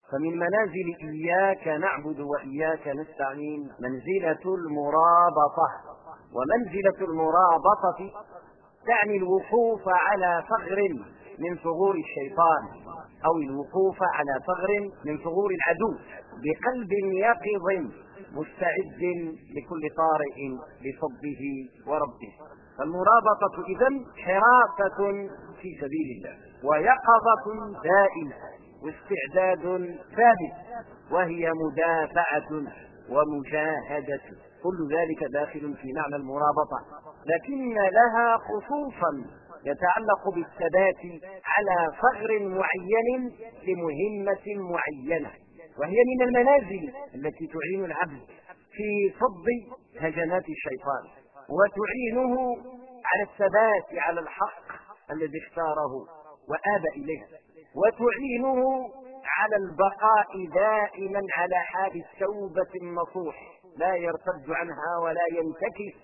فمن منازل إياك نعبد وإياك نستعين منزلة المرابطة. ومنزلة المرابطة تعني الوقوف على ثغر من ثغور الشيطان، أو الوقوف على ثغر من ثغور العدو بقلب يقظ مستعد لكل طارئ بصده وربه. فالمرابطة إذن حراسة في سبيل الله، ويقظة دائمة، واستعداد ثابت، وهي مدافعة ومجاهدة. كل ذلك داخل في معنى المرابطة، لكن لها خصوصا يتعلق بالثبات على ثغر معين لمهمة معينة، وهي من المنازل التي تعين العبد في صد هجمات الشيطان، وتعينه على الثبات على الحق الذي اختاره وآب إليه، وتعينه على البقاء دائما على حال التوبة النصوح، لا يرتد عنها ولا ينتكس.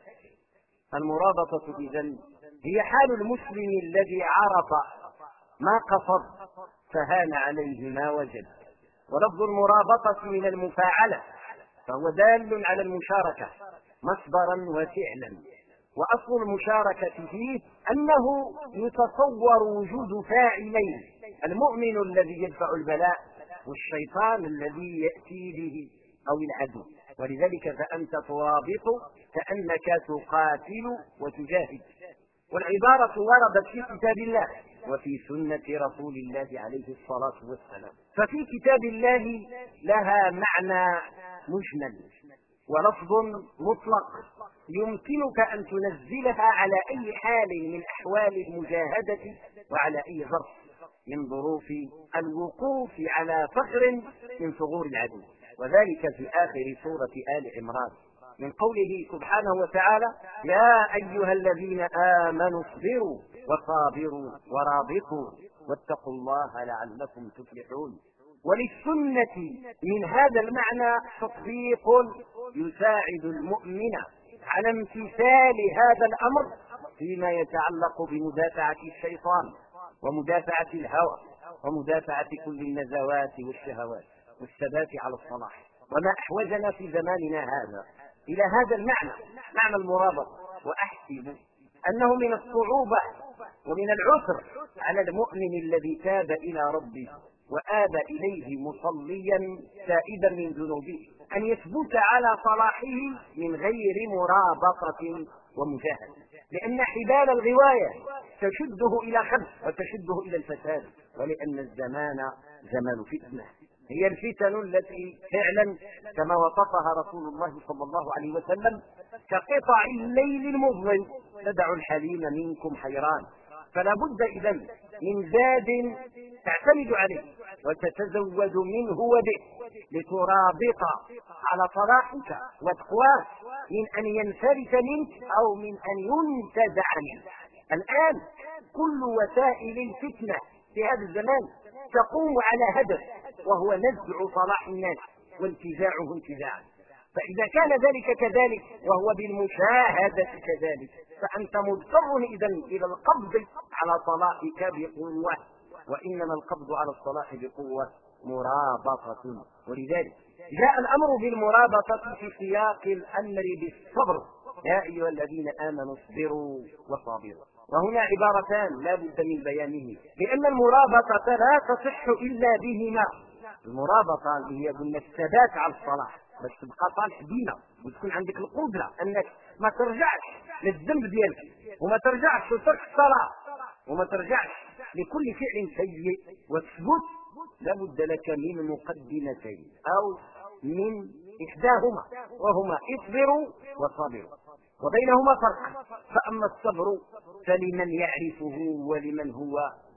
المرابطة إذن هي حال المسلم الذي عرف ما قصد فهان عليه ما وجد. ولفظ المرابطة من المفاعلة، فهو دال على المشاركة مصدرا وفعلا. وأصل المشاركة فيه أنه يتصور وجود فاعلين: المؤمن الذي يدفع البلاء، والشيطان الذي يأتي به أو العدو. ولذلك فأنت ترابط كأنك تقاتل وتجاهد. والعبارة وردت في كتاب الله وفي سنة رسول الله عليه الصلاة والسلام. ففي كتاب الله لها معنى مجمل ولفظ مطلق يمكنك أن تنزلها على أي حال من أحوال المجاهدة وعلى أي ظرف من ظروف الوقوف على ثغر من ثغور العدو، وذلك في آخر سورة آل عمران من قوله سبحانه وتعالى: يا أيها الذين آمنوا اصبروا وصابروا ورابطوا واتقوا الله لعلكم تفلحون. وللسنة من هذا المعنى تطبيق يساعد المؤمن على امتثال هذا الأمر فيما يتعلق بمدافعة الشيطان ومدافعة الهوى ومدافعة كل النزوات والشهوات والثبات على الصلاح. وما أحوجنا في زماننا هذا إلى هذا المعنى، معنى المرابطة. وأحسب أنه من الصعوبة ومن العسر على المؤمن الذي تاب إلى ربه وآب إليه مصليا تائبا من ذنوبه أن يثبت على صلاحه من غير مرابطة ومجاهدة، لأن حبال الغواية تشده إلى خبث وتشده إلى الفساد، ولأن الزمان زمان فتنة. هي الفتن التي فعلا كما وصفها رسول الله صلى الله عليه وسلم كقطع الليل المظلم تدع الحليم منكم حيران. فلا بد إذن من زاد تعتمد عليه وتتزود منه وبه لترابط على صلاحك وتقواك من أن ينفرت منك أو من أن ينتزع منك. الآن كل وسائل الفتنة في هذا الزمان تقوم على هدف، وهو نزع صلاح الناس وانتزاعه انتزاعا. فإذا كان ذلك كذلك وهو بالمشاهدة كذلك، فأنت مضطر إذن إلى القبض على صلاحك بقوة، وإنما القبض على الصلاح بقوة مرابطة. ولذلك جاء الأمر بالمرابطة في سياق الأمر بالصبر: يا أيها الذين آمنوا اصبروا وصابروا. وهنا عبارتان لا بد من بيانه، لأن المرابطة لا تصح إلا بهما. المرابطة اللي هي قلنا الثبات على الصلاح، بس تبقى صالح دينا وتكون عندك القدرة أنك ما ترجعش للذنب ديالك، وما ترجعش لترك الصلاة، وما ترجعش لكل فعل سيء، وتثبت. لابد لك من مقدمتين أو من إحداهما، وهما اصبروا وصابروا، وبينهما فرق. فأما الصبر فلمن يعرفه ولمن هو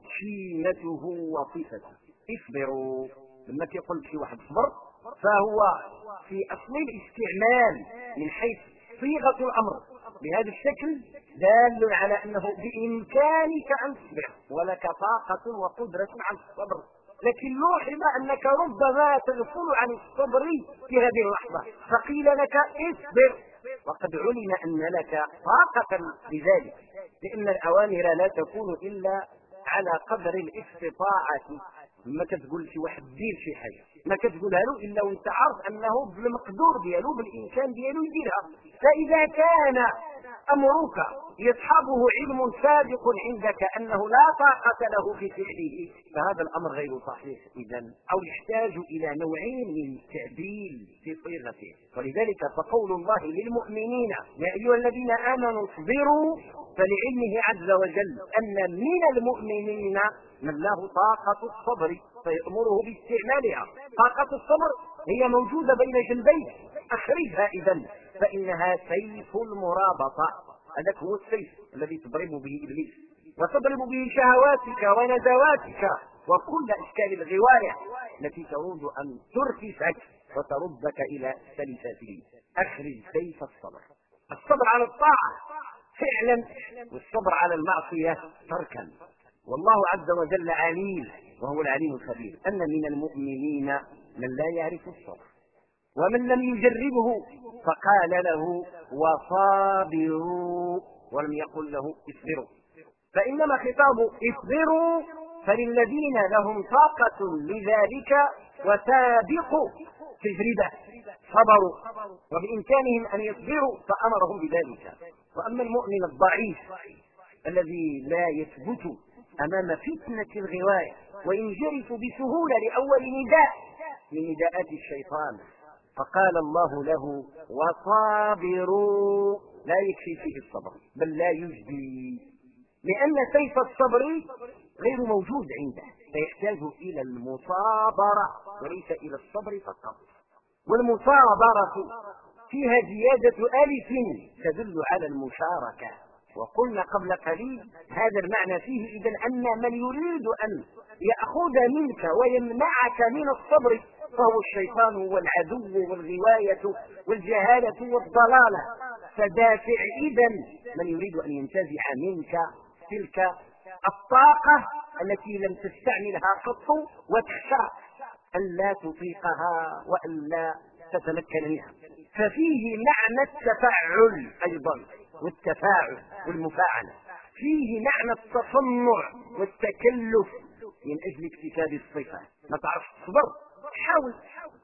شيمته وصفته. اصبروا لما يقول شي واحد صبر فهو في أصل الاستعمال من حيث صيغة الأمر بهذا الشكل دال على أنه بإمكانك أن تصبر ولك طاقة وقدرة على الصبر، لكن لوحظ أنك ربما تغفل عن الصبر في هذه اللحظة، فقيل لك اصبر وقد علم أن لك طاقة لذلك، لأن الأوامر لا تكون إلا على قدر الاستطاعة ما كتقول شي واحد دير شي حاجه ما كتقولها له الا وانت عارف انه بالمقدور ديالو بالامكان ديالو يديرها. فاذا كان امرك يصحبه علم سابق عندك انه لا طاقه له في فعله فهذا الامر غير صحيح اذا، او يحتاج الى نوعين من التعديل في صيغته. ولذلك فقول الله للمؤمنين يا ايها الذين امنوا اصبروا فلعلمه عز وجل ان من المؤمنين من له طاقه الصبر فيأمره باستعمالها. طاقه الصبر هي موجوده بين جنبيه، اخرجها اذا، فانها سيف المرابطه. هذاك هو السيف الذي تضرب به ابليس وتضرب به شهواتك ونزواتك وكل اشكال الغوايه التي تريد ان تركسك وتردك الى سلسله. اخرج سيف الصبر، الصبر على الطاعه فعلا والصبر على المعصيه تركا. والله عز وجل عليم وهو العليم الخبير ان من المؤمنين من لا يعرف الصبر ومن لم يجربه فقال له وصابروا ولم يقل له اصبروا، فإنما خطاب اصبروا فللذين لهم طاقة لذلك وسابقوا تجربة صبروا وبإمكانهم أن يصبروا فأمرهم بذلك. وأما المؤمن الضعيف الذي لا يثبت أمام فتنة الغواية وينجرف بسهولة لأول نداء من نداءات الشيطان فقال الله له وصابروا لا يكفي فيه الصبر بل لا يجدي، لأن سيف الصبر غير موجود عنده فيحتاج إلى المصابرة وليس إلى الصبر فقط. والمصابرة فيها زيادة ألف تدل على المشاركة، وقلنا قبل قليل هذا المعنى فيه إذن أن من يريد أن يأخذ منك ويمنعك من الصبر فهو الشيطان والعدو والغواية والجهالة والضلالة. فدافع إذن من يريد أن ينتزع منك تلك الطاقة التي لم تستعملها قط وتخشى أن لا تطيقها وأن لا تتمكن منها. ففيه معنى التفعل أيضا والتفاعل والمفاعلة، فيه معنى التصنع والتكلف من أجل اكتساب الصفة. ما تعرفش تصبر حاول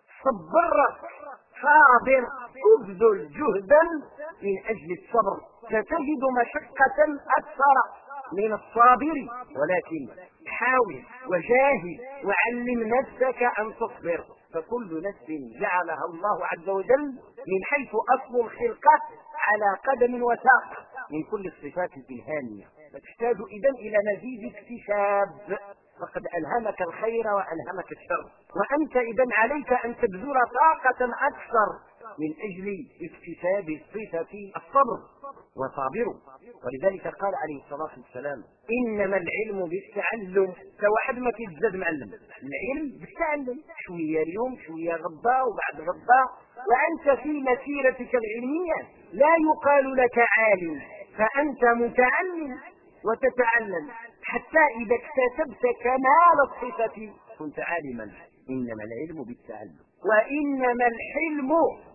صبر صابر ابذل جهدا من أجل الصبر ستجد مشقة أكثر من الصابر، ولكن حاول وجاهد وعلم نفسك أن تصبر. فكل نفس جعلها الله عز وجل من حيث أصل الخلقة على قدم وساق من كل الصفات الإلهامية، فتحتاج إذن إلى مزيد اكتساب، فقد ألهمك الخير وألهمك الشر، وأنت إذن عليك أن تبذل طاقة أكثر من أجل اكتساب صفة الصبر وصابروا. ولذلك قال عليه الصلاة والسلام إنما العلم بالتعلم. فواحد ما كيتزاد معلم، العلم بالتعلم، شوية اليوم شوية غدا وبعد غدا، وأنت في مسيرتك العلمية لا يقال لك عالم، فأنت متعلم وتتعلم حتى إذا اكتسبت كمال الصفة كنت عالما. إنما العلم بالتعلم وإنما الحلم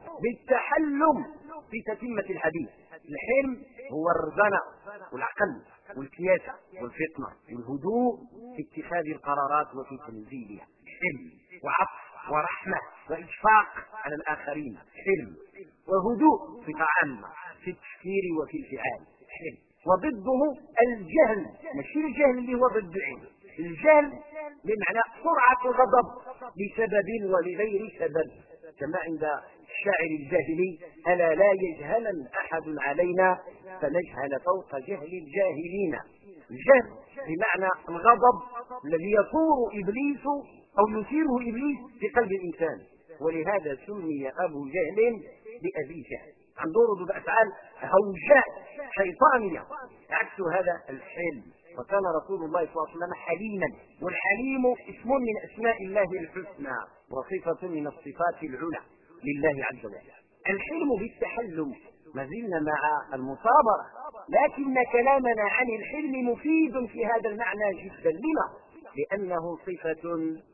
بالتحلم في تتمة الحديث. الحلم هو الرزانة والعقل والكياسة والفطنة والهدوء في اتخاذ القرارات وفي تنزيلها. حلم وعطف ورحمة وإشفاق على الآخرين، حلم وهدوء في عامة في التفكير وفي الفعال، حلم. وضده الجهل، ماشي الجهل اللي هو ضد العلم، الجهل بمعنى سرعة الغضب بسبب ولغير سبب، كما عند الشاعر الجاهلي ألا لا يجهلن أحد علينا فنجهل فوق جهل الجاهلين. الجهل بمعنى الغضب الذي يثور إبليس أو يثيره إبليس في قلب الإنسان، ولهذا سمي أبو جهل بأبي جهل، عنده ردود أفعال هوجاء شيطانية، عكس هذا الحلم. وكان رسول الله صلى الله عليه وسلم حليما، والحليم اسم من أسماء الله الحسنى وصفة من الصفات العلى لله عز وجل. الحلم بالتحلم، ما زلنا مع المصابرة، لكن كلامنا عن الحلم مفيد في هذا المعنى جدا. لما؟ لأنه صفة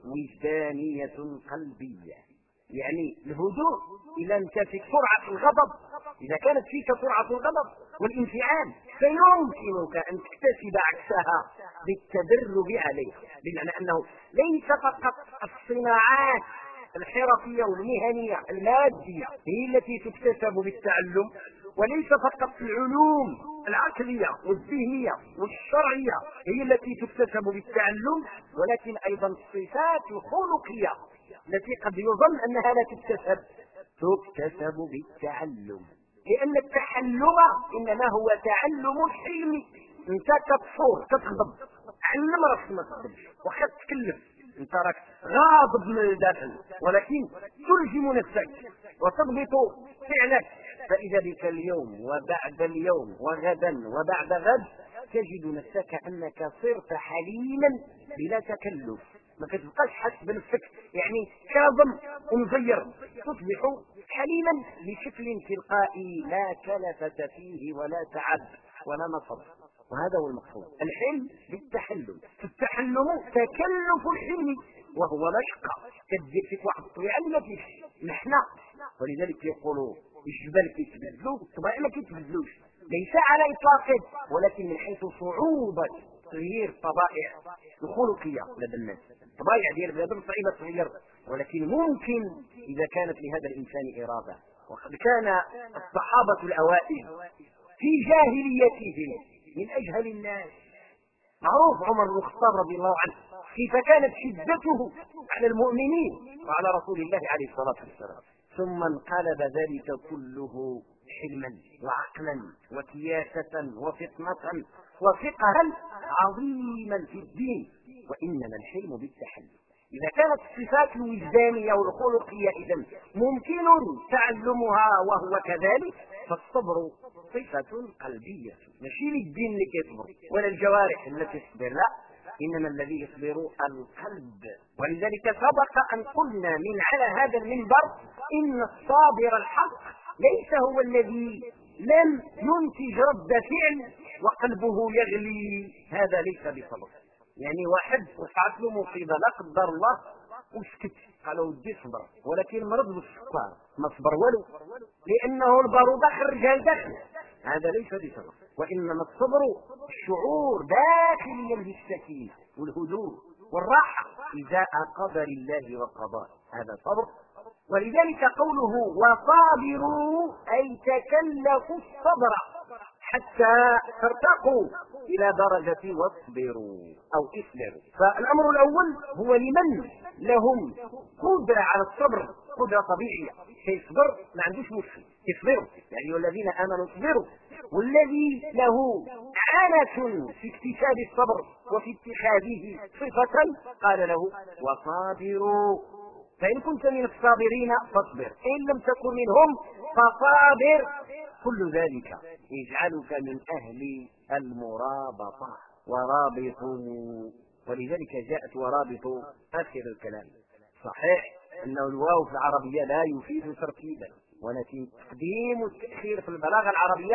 وجدانية قلبية، يعني الهدوء إذا انت فيك سرعة الغضب، إذا كانت فيك سرعة الغضب والانفعال فيمكنك أن تكتسب عكسها بالتدرب عليها، بمعنى أنه ليس فقط الصناعات الحرفية والمهنية المادية هي التي تكتسب بالتعلم، وليس فقط العلوم العقلية والذهنية والشرعية هي التي تكتسب بالتعلم، ولكن أيضا الصفات الخلقية التي قد يظن أنها لا تكتسب بالتعلم، لأن التحلم إنما هو تعلم الحلم. انت كتصور كتغضب، علم راسك ما تغضبش وخا تتكلم، انت راك غاضب من الداخل، ولكن تلزم نفسك وتضبط فعلك، فإذا بك اليوم وبعد اليوم وغدا وبعد غد تجد نفسك أنك صرت حليما بلا تكلف، ما كتبقاش حاسس بنفسك يعني كاظم ومغير، تصبح حليما بشكل تلقائي لا كلفة فيه ولا تعب ولا نصب. وهذا هو المقصود، الحلم بالتحلم. التحلم تكلف الحلم وهو مشقة كتجي فيك واحد الطبيعة اللي ما فيش نحن، ولذلك يقولوا الجبال كيتبدلوا الطبيعة ما كيتبدلوش، ليس على إطلاقه، ولكن من حيث صعوبة تغيير الطبائع الخلقية لدى الناس. الطبائع ديال البنادم صعيبة تغير، ولكن ممكن إذا كانت لهذا الإنسان إرادة. وقد كان الصحابة الأوائل في جاهليتهم من أجهل الناس، معروف عمر بن الخطاب رضي الله عنه كيف كانت شدته على المؤمنين وعلى رسول الله عليه الصلاة والسلام، ثم انقلب ذلك كله حلما وعقلا وكياسة وفطنة وفقها عظيما في الدين. وإنما الحلم بالتحلم. إذا كانت الصفات الوجدانية والخلقية إذن ممكن تعلمها وهو كذلك، فالصبر صفة قلبية، ماشي للدين اللي كيصبر ولا الجوارح التي تصبر، لا، إنما الذي يصبر القلب. ولذلك سبق أن قلنا من على هذا المنبر إن الصابر الحق ليس هو الذي لم ينتج رد فعل وقلبه يغلي، هذا ليس بصبر. يعني واحد وقعت له مصيبة لا قدر الله وسكت، قال ودي صبر، ولكن مرض بالسكر ما صبر ولو، لأنه البارودة خرجها لداخل، هذا ليس بصبر. وإنما الصبر الشعور داخليا بالسكينة والهدوء والراحة إزاء قدر الله وقضاء، هذا صبر. ولذلك قوله وصابروا أي تكلفوا الصبر حتى ترتقوا إلى درجة واصبروا أو اصبروا. فالأمر الأول هو لمن لهم قدرة على الصبر، قدرة طبيعية، كيصبر ما عندوش مشكل يصبروا، يعني والذين آمنوا اصبروا. والذي له عانة في اكتساب الصبر وفي اتخاذه صفة قال له وصابروا، فإن كنت من الصابرين فاصبر، إن لم تكن منهم فصابر. كل ذلك يجعلك من أهل المرابطة ورابطوا. ولذلك جاءت ورابطوا آخر الكلام. صحيح أنه الواو في العربية لا يفيد ترتيبا، ولكن تقديم التأخير في البلاغة العربية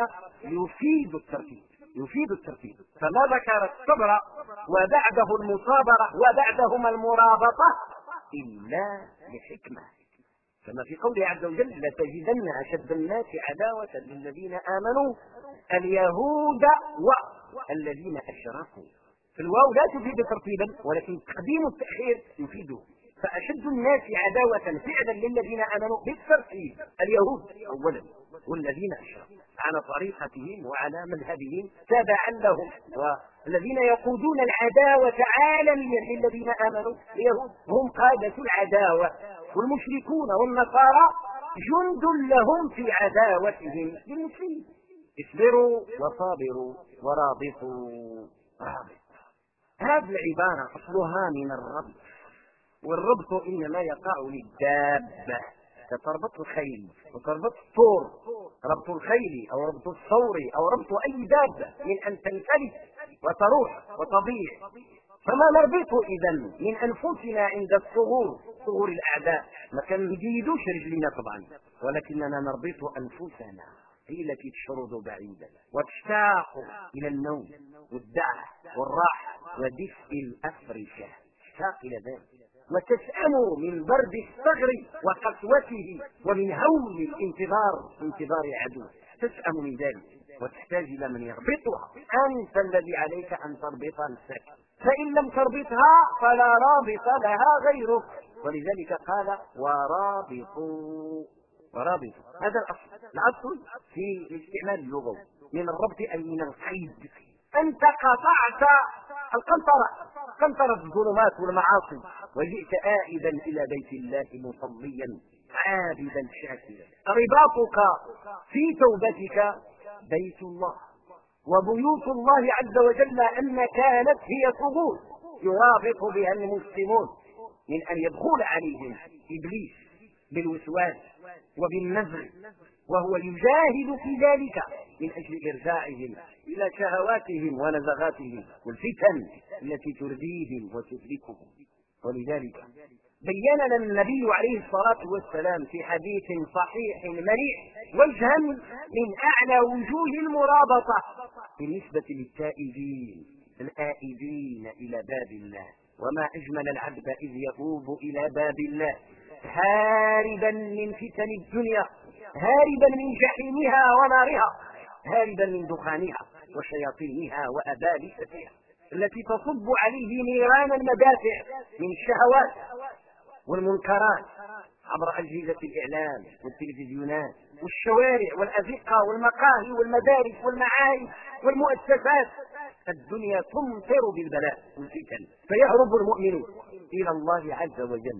يفيد الترتيب. فما ذكر الصبر وبعده المصابرة وبعدهما المرابطة إلا لحكمة، كما في قوله عز وجل لتجدن أشد الناس عداوة للذين آمنوا اليهود والذين أشركوا. الواو لا تفيد ترتيبا، ولكن تقديم التأخير يفيده. فأشد الناس عداوة فعلا للذين آمنوا بالترتيب اليهود أولا والذين أشركوا على طريقتهم وعلى مذهبهم تابعا لهم، والذين يقودون العداوة عالميا للذين آمنوا اليهود هم قادة العداوة، والمشركون والنصارى جند لهم في عداوتهم للمسلمين. اصبروا وصابروا ورابطوا. هذه العبارة أصلها من الربط، والربط إنما يقع للدابة، كتربط الخيل وتربط الطور، ربط الخيل أو ربط الثور أو ربط أي دابة من أن تنفلت وتروح وتضيع. فما نربط إذن من أنفسنا عند صغور الأعداء، ما كان نجيدوش رجلنا طبعا، ولكننا نربط أنفسنا، هي التي تشرد بعيدا وتشتاق إلى النوم والدعة والراحة ودفء الأفرشة، تشتاق إلى ذلك، وتسأم من برد الصغر وقسوته ومن هول الانتظار عدو، تسأم من ذلك. وتحتاج إلى من يربطها. أنت الذي عليك أن تربط نفسك، فإن لم تربطها فلا رابط لها غيرك. ولذلك قال ورابطوا. هذا الأصل في الاستعمال اللغوي، من الربط أي من القيد. أنت قطعت قنطرة الظلمات والمعاصي وجئت آئبا إلى بيت الله مصليا عابدا شاكرا. رباطك في توبتك بيت الله، وبيوت الله عز وجل أن كانت هي ثغور يرابط بها المسلمون من أن يدخل عليهم إبليس بالوسواس وبالنزغ، وهو يجاهد في ذلك من أجل إرجاعهم إلى شهواتهم ونزغاتهم والفتن التي ترديهم وتهلكهم. ولذلك بين لنا النبي عليه الصلاة والسلام في حديث صحيح مريح وجها من أعلى وجوه المرابطة بالنسبة للتائبين الآئبين إلى باب الله. وما أجمل العبد إذ يؤوب إلى باب الله هاربا من فتن الدنيا، هاربا من جحيمها ونارها، هاربا من دخانها وشياطينها وأبالستها التي تصب عليه نيران المدافع من الشهوات والمنكرات عبر أجهزة الإعلام والتلفزيونات والشوارع والأزقة والمقاهي والمدارس والمعاهد والمؤسسات. الدنيا تمطر بالبلاء والفتن، فيهرب المؤمن إلى الله عز وجل.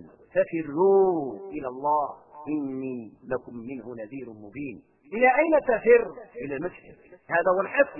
ففروا إلى الله إني لكم منه نذير مبين. إلى أين تفر؟ إلى المسجد. هذا هو الحصن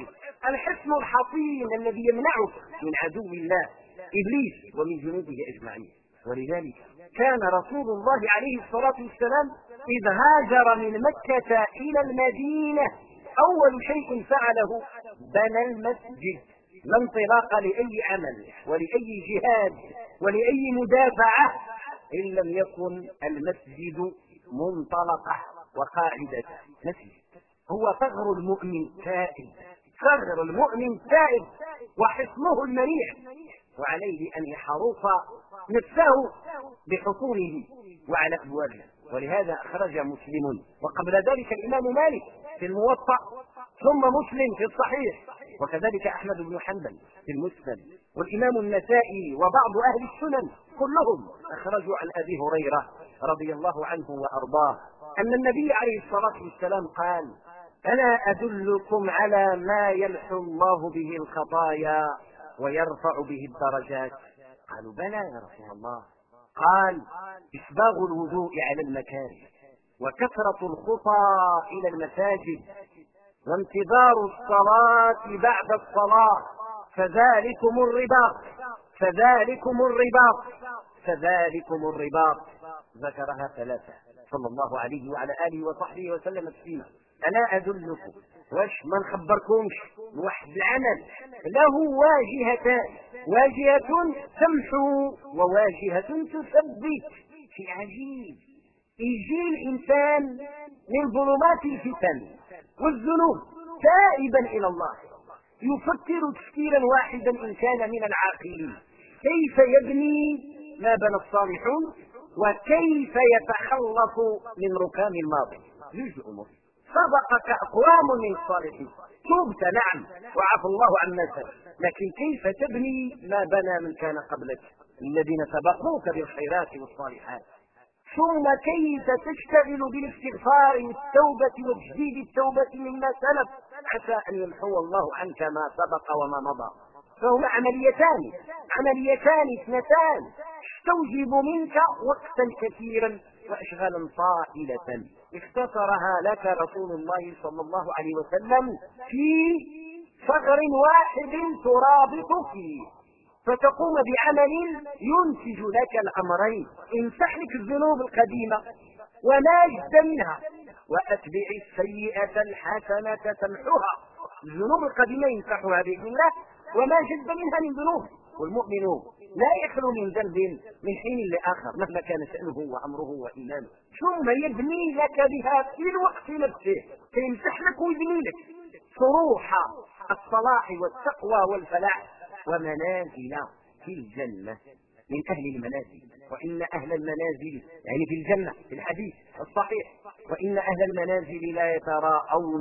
الحصين الذي يمنعك من عدو الله إبليس ومن جنوده أجمعين. ولذلك كان رسول الله عليه الصلاة والسلام إذ هاجر من مكة إلى المدينة أول شيء فعله بنى المسجد، لا انطلاق لأي عمل ولأي جهاد ولأي مدافعة إن لم يكن المسجد منطلقة وقاعدة. مسجد هو ثغر المؤمن تائب، ثغر المؤمن تائب وحصنه المنيع، وعليه أن يحرص نفسه بحصونه وعلى أبوابه. ولهذا أخرج مسلم وقبل ذلك الإمام مالك في الموطأ، ثم مسلم في الصحيح، وكذلك أحمد بن حنبل في المسند، والإمام النسائي وبعض أهل السنن كلهم أخرجوا عن أبي هريرة رضي الله عنه وأرضاه أن النبي عليه الصلاة والسلام قال: ألا أدلكم على ما يمحو الله به الخطايا ويرفع به الدرجات؟ قالوا: بلى يا رسول الله. قال: إسباغ الوضوء على المكاره، وكثرة الخطى إلى المساجد، وانتظار الصلاة بعد الصلاة، فذلكم الرباط. ذكرها ثلاثة صلى الله عليه وعلى آله وصحبه وسلم تسليما. ألا أدلكم؟ واش ما نخبركمش واحد العمل له واجهتان، واجهة تمحو وواجهة تثبت. شيء عجيب، يجي الإنسان من ظلمات الفتن والذنوب تائبا إلى الله، يفكر تفكيرا واحدا إن كان من العاقلين كيف يبني ما بنى الصالحون وكيف يتخلص من ركام الماضي. يوجد أمور سبقك أقوام من الصالحين، تبت نعم وعفى الله عما سلف، لكن كيف تبني ما بنى من كان قبلك الذين سبقوك بالخيرات والصالحات؟ ثم كيف تشتغل بالاستغفار والتوبة وتجديد التوبة مما سلف عسى أن يمحو الله عنك ما سبق وما مضى. فهما عمليتان اثنتان تستوجب منك وقتا كثيرا وأشغالا طائلة. اختصرها لك رسول الله صلى الله عليه وسلم في ثغر واحد ترابط فيه، فتقوم بعمل ينتج لك الأمرين: امسح لك الذنوب القديمة وما جد منها، وأتبع السيئة الحسنة تمحوها. الذنوب القديمة يمسحها بإذن الله وما جد منها من ذنوب. والمؤمن لا يخلو من ذنب من حين لآخر مهما كان شأنه وأمره وإيمانه، ثم يبني لك بها في الوقت نفسه، فيمسح لك ويبني لك صروح الصلاح والتقوى والفلاح ومنازل في الجنة من أهل المنازل. وإن أهل المنازل يعني في الجنة في الحديث الصحيح: وإن أهل المنازل لا يتراءون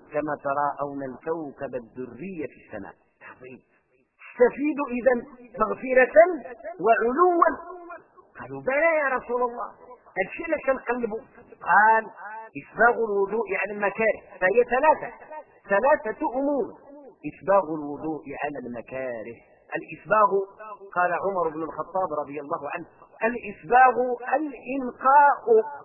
كما تراءون الكوكب الدري في السماء. استفيدوا إذا مغفرة وعلوا. قالوا بلى يا رسول الله، الشيء اللي كنقلبوا. قال إسباغ الوضوء على المكاره، فهي ثلاثة أمور. إسباغ الوضوء على المكاره. الإسباغ قال عمر بن الخطاب رضي الله عنه: الإسباغ الإنقاء،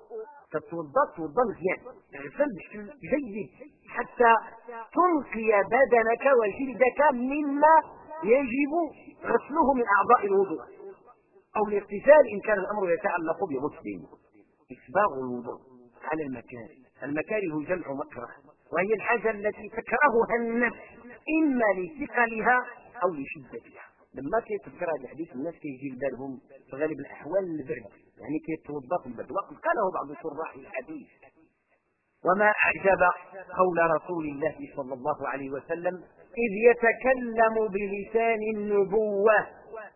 تتوضا مزيان، اغسل بشكل جيد حتى تنقي بدنك وجلدك مما يجب غسله من أعضاء الوضوء أو الاغتسال إن كان الأمر يتعلق بغسل. إسباغ الوضوء على المكاره. المكاره جمع مكره، وهي الحاجة التي تكرهها النفس إما لثقلها أو لشدتها. لما كيتذكر هذا الحديث الناس كيجي لبالهم في غالب الأحوال البرد، يعني كيتوضا في البرد، وقد قاله بعض شراح الحديث. وما أعجب قول رسول الله صلى الله عليه وسلم: إذ يتكلم بلسان النبوة.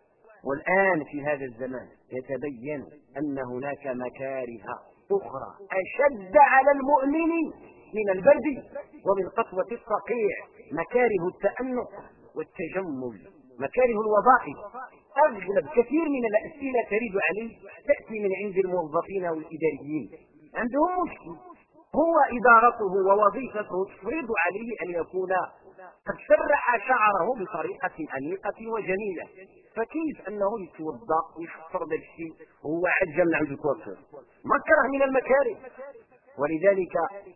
والآن في هذا الزمان يتبين أن هناك مكاره أخرى أشد على المؤمن من البرد ومن قسوة الصقيع، مكاره التأنق والتجمل، مكاره الوظائف. أغلب كثير من الأسئلة ترد عليه تأتي من عند الموظفين والإداريين، عندهم مشكل، هو إدارته ووظيفته تفرض عليه أن يكون قد سرح شعره بطريقة أنيقة وجميلة، فكيف أنه يتوضا ويخسر ذا الشيء وهو عجل عند الكوافير؟ مكره من المكاره. ولذلك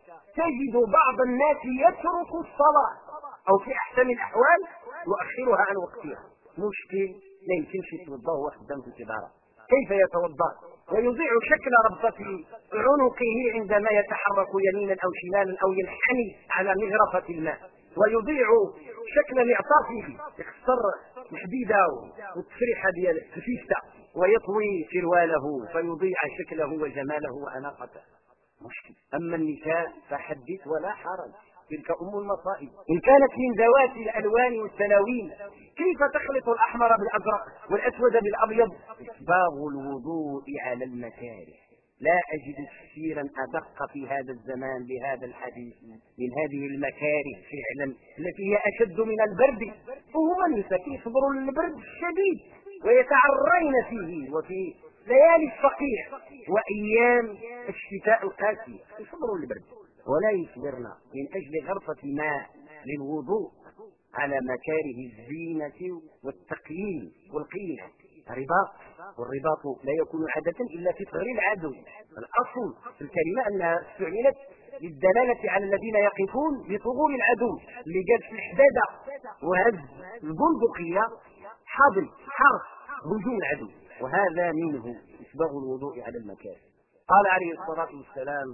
تجد بعض الناس يترك الصلاة أو في أحسن الأحوال يؤخرها عن وقتها. مشكل، لا يمكنش يتوضا وهو قدام في الكبارة. كيف يتوضا ويضيع شكل ربطة عنقه عندما يتحرك يمينا أو شمالا أو ينحني على مغرفة الماء، ويضيع شكل معطافه، يخسر الحديدة والتفريحة ديال الفيستة، ويطوي سرواله فيضيع شكله وجماله وأناقته. مشكل. أما النساء فحدث ولا حرج، تلك أم المصائب. إن كانت من ذوات الألوان والتلاوين، كيف تخلط الأحمر بالأزرق والأسود بالأبيض؟ إسباغ الوضوء على المكاره. لا أجد تفسيرا أدق في هذا الزمان لهذا الحديث من هذه المكاره فعلا التي هي أشد من البرد. وهما النساء يصبروا البرد الشديد ويتعرين فيه، وفي ليالي الصقيع وأيام الشتاء القاسي يصبروا البرد ولا يصبرن من أجل غرفة ماء للوضوء على مكاره الزينة والتقييم والقيمة. رباط، والرباط لا يكون عادة إلا في صغر العدو. الأصل في الكلمة أنها استعملت للدلالة على الذين يقفون بثغور العدو، اللي جالس في الحدادة وهز البندقية حاضن حرف هجوم العدو، وهذا منه إسباغ الوضوء على المكاره. قال عليه الصلاة والسلام: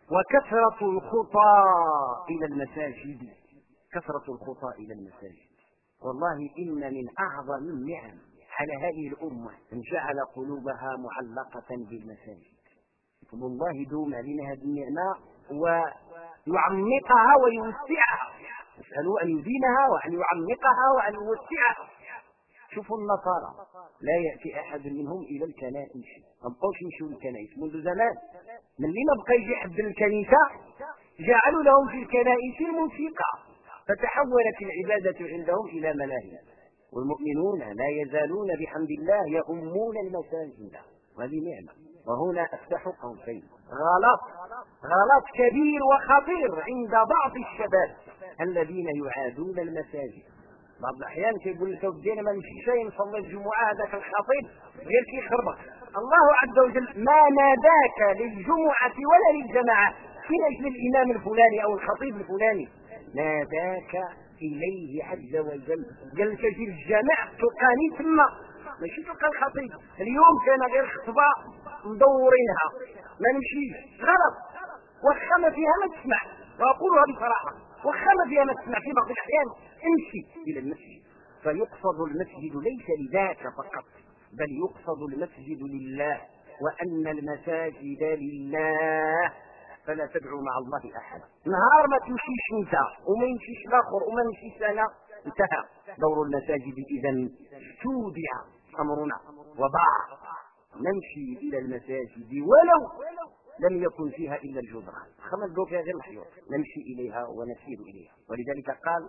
وكثرة الخطى إلى المساجد. كثرة الخطى إلى المساجد، والله إن من أعظم النعم على هذه الأمة أن جعل قلوبها معلقة بالمساجد. الله دوم علينا هذه النعمة ويعمقها ويوسعها، نسأله أن يدينها وأن يعمقها وأن يوسعها. شوفوا النصارى لا يأتي أحد منهم إلى الكنائس، ما بقوش يمشوا للكنائس منذ زمان. من اللي ما بقى يجي حد الكنيسة جعلوا لهم في الكنائس الموسيقى، فتحولت العبادة عندهم إلى ملاهي. والمؤمنون لا يزالون بحمد الله يؤمون المساجد، وهذه نعمة. وهنا أفتح قوسين، غلط كبير وخطير عند بعض الشباب الذين يعادون المساجد. بعض الأحيان كيقول لك ودينا ما نمشيش نصلي الجمعة، هذاك الخطيب غير كيخربق. الله عز وجل ما ناداك للجمعة ولا للجماعة من أجل الإمام الفلاني أو الخطيب الفلاني، ناداك إليه عز وجل، قال لك جي الجامع تلقاني ثم، ماشي تلقى الخطيب. اليوم كان غير خطبة مدورينها ما نمشيش، غلط. وخا ما فيها ما تسمع، وأقولها بصراحة، وخا ما فيها ما تسمع في بعض الأحيان امشي إلى المسجد. فيقصد المسجد ليس لذاك فقط، بل يقصد المسجد لله، وأن المساجد لله فلا تدعو مع الله أحد. نهار ما تمشيش انت وما يمشيش الآخر وما يمشيش أنا، انتهى دور المساجد. إذا استودع أمرنا وضاع. نمشي إلى المساجد ولو لم يكن فيها إلا الجدران، خمدوا فيها غير الحيوط، نمشي إليها ونسير إليها. ولذلك قال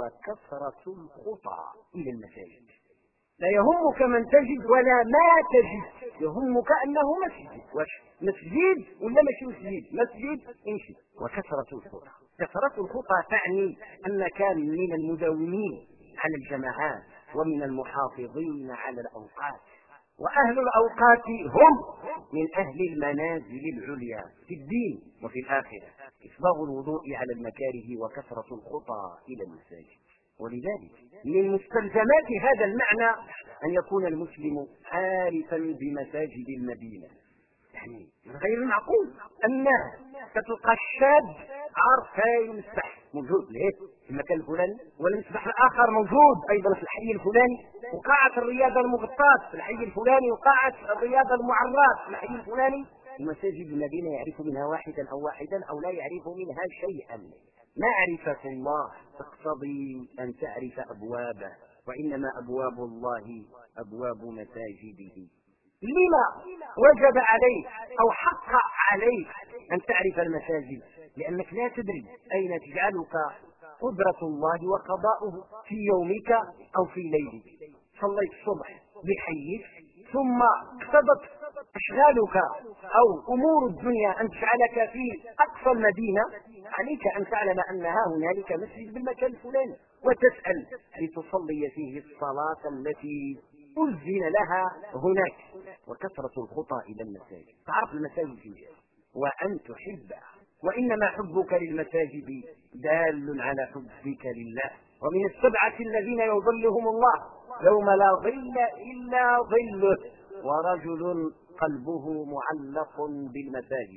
وكثرة الخطى إلى المساجد. لا يهمك من تجد ولا ما تجد، يهمك أنه مسجد. واش مسجد ولا ماشي مسجد؟ مسجد امشي. وكثرة الخطى، كثرة الخطى تعني أن كان من المداومين على الجماعات ومن المحافظين على الأوقات، وأهل الأوقات هم من أهل المنازل العليا في الدين وفي الآخرة. إسباغ الوضوء على المكاره وكثرة الخطى إلى المساجد. ولذلك من مستلزمات هذا المعنى أن يكون المسلم عارفا بمساجد المدينة. يعني غير المعقول أن تتلقى الشاب عارف هاي المسبح موجود ليه في المكان الفلاني، والمسبح الآخر موجود أيضا في الحي الفلاني، وقاعة الرياضة المغطاة في الحي الفلاني، وقاعة الرياضة المعرات في الحي الفلاني. المساجد المدينة يعرف منها واحدا أو لا يعرف منها شيئا. معرفة الله تقتضي أن تعرف أبوابه، وإنما أبواب الله أبواب مساجده. لما وجب عليك أو حق عليك أن تعرف المساجد؟ لأنك لا تدري أين تجعلك قدرة الله وقضاؤه في يومك أو في ليلك. صليت الصبح بحيك ثم اقتضت أشغالك أو أمور الدنيا أن تجعلك في أقصى المدينة، عليك أن تعلم أنها هنالك مسجد بالمكان الفلاني، وتسأل لتصلي فيه الصلاة التي أذن لها هناك. وكثرة الخطى إلى المساجد، تعرف المساجد فيها وأن تحبها، وإنما حبك للمساجد دال على حبك لله. ومن السبعة الذين يظلهم الله يوم لا ظل إلا ظله ورجل قلبه معلق بالمساجد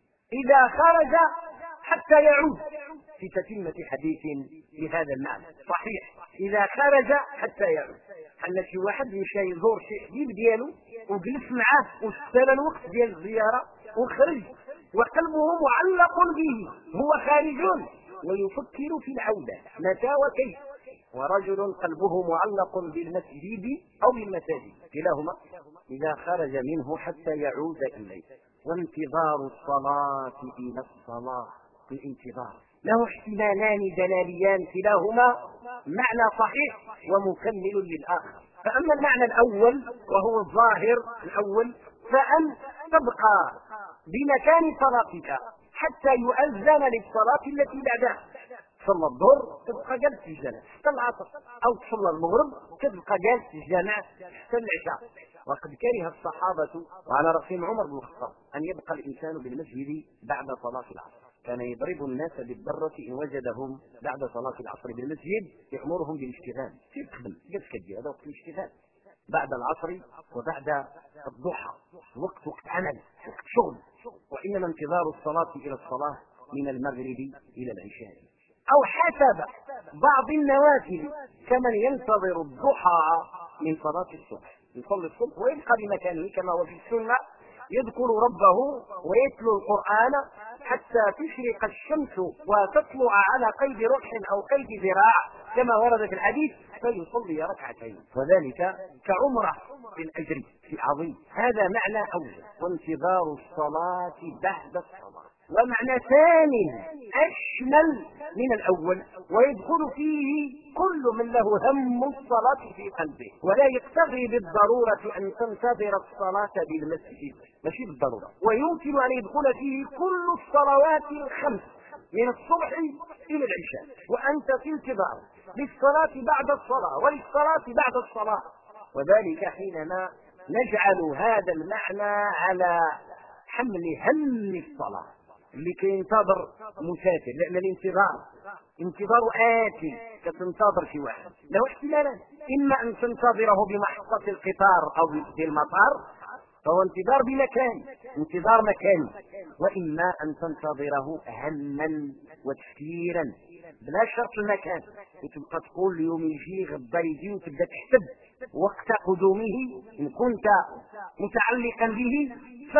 إذا خرج حتى يعود، في تتمة حديث لهذا المعنى صحيح، إذا خرج حتى يعود. حنا شي واحد مشى يزور شي حبيب ديالو وجلس معاه واستنى الوقت ديال الزيارة وخرج وقلبه معلق به، هو خارج ويفكر في العودة متى وكيف. ورجل قلبه معلق بالمسجد أو بالمساجد كلاهما إذا خرج منه حتى يعود إليه. وانتظار الصلاة إلى الصلاة، الانتظار له احتمالان دلاليان كلاهما معنى صحيح ومكمل للآخر. فأما المعنى الأول وهو الظاهر الأول، فأن تبقى بمكان صلاتك حتى يؤذن للصلاة التي بعدها. صلى الظهر تبقى جالس في الجامع حتى العصر، أو تصلى المغرب تبقى جالس في الجامع حتى العشاء. وقد كره الصحابة وعلى رأسهم عمر بن الخطاب أن يبقى الإنسان بالمسجد بعد صلاة العصر. كان يضرب الناس بالضرة إن وجدهم بعد صلاة العصر بالمسجد، يأمرهم بالاشتغال في القبل جالس كدير، هذا وقت الاشتغال بعد العصر وبعد الضحى، وقت عمل وقت شغل. وإنما انتظار الصلاة إلى الصلاة من المغرب إلى العشاء، أو حسب بعض النوافل كمن ينتظر الضحى من صلاة الصبح، يصلي الصبح ويبقى بمكانه كما هو في السنة، يذكر ربه ويتلو القرآن حتى تشرق الشمس وتطلع على قيد رمح أو قيد ذراع كما ورد في الحديث، فيصلي ركعتين، وذلك كعمرة بالأجر في عظيم. هذا معنى أول، وانتظار الصلاة بعد الصلاة. ومعنى ثاني أشمل من الأول، ويدخل فيه كل من له هم الصلاة في قلبه، ولا يقتضي بالضرورة أن تنتظر الصلاة بالمسجد، ماشي بالضرورة. ويمكن أن يدخل فيه كل الصلوات الخمس من الصبح إلى العشاء، وأنت في انتظار للصلاة بعد الصلاة وللصلاة بعد الصلاة. وذلك حينما نجعل هذا المعنى على حمل هم الصلاة اللي كينتظر مسافر، لأن الانتظار انتظار آتي، كتنتظر في واحد له احتمالات، إما أن تنتظره بمحطة القطار أو بالمطار فهو انتظار بمكان، انتظار مكاني، وإما أن تنتظره هما وتفكيرا بلا شرط المكان، وتبقى تقول اليوم يجي غدا يجي وتبدا تحسب وقت قدومه إن كنت متعلقا به.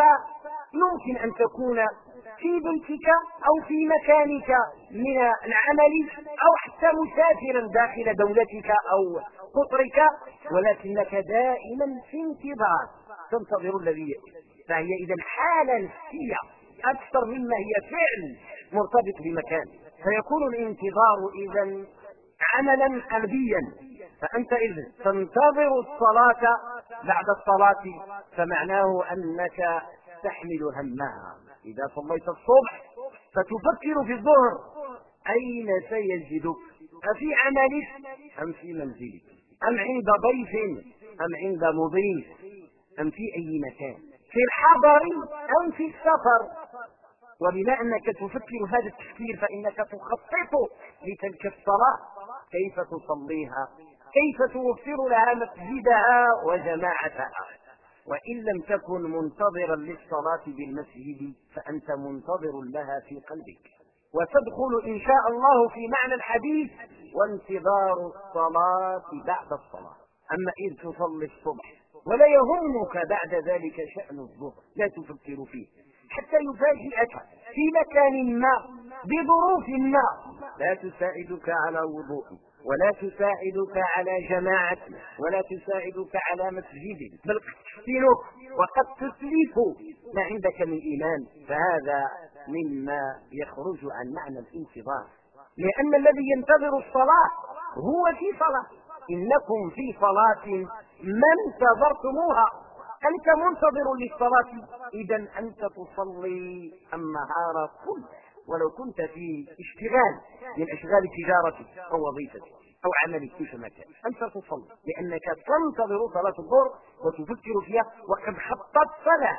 فيمكن أن تكون في بيتك أو في مكانك من العمل أو حتى مسافرا داخل دولتك أو قطرك، ولكنك دائما في انتظار، تنتظر الذي يأتي. فهي إذا حالة نفسية أكثر مما هي فعل مرتبط بمكان، فيكون الانتظار إذا عملا قلبيا. فأنت إذ تنتظر الصلاة بعد الصلاة فمعناه أنك تحمل همها. إذا صليت الصبح فتفكر في الظهر أين سيجدك، أفي عملك أم في منزلك أم عند ضيف أم عند مضيف أم في أي مكان، في الحضر أم في السفر. وبما أنك تفكر هذا التفكير فإنك تخطط لتلك الصلاة، كيف تصليها، كيف توفر لها مسجدها وجماعتها. وإن لم تكن منتظرا للصلاة بالمسجد فأنت منتظر لها في قلبك، وتدخل إن شاء الله في معنى الحديث وانتظار الصلاة بعد الصلاة. أما إذ تصلي الصبح ولا يهمك بعد ذلك شأن الظهر، لا تفكر فيه حتى يفاجئك في مكان ما بظروف ما لا تساعدك على وضوء ولا تساعدك على جماعة ولا تساعدك على مسجد، بل تفتنك وقد تسلف ما عندك من إيمان، فهذا مما يخرج عن معنى الانتظار. لأن الذي ينتظر الصلاة هو في صلاة، إنكم في صلاة ما انتظرتموها، أنت منتظر للصلاة، إذا أنت تصلي النهار كله ولو كنت في اشتغال من أشغال تجارتك أو وظيفتك أو عملك في مكان، أنت تصلي لأنك تنتظر صلاة الظهر وتفكر فيها وقد خططت لها.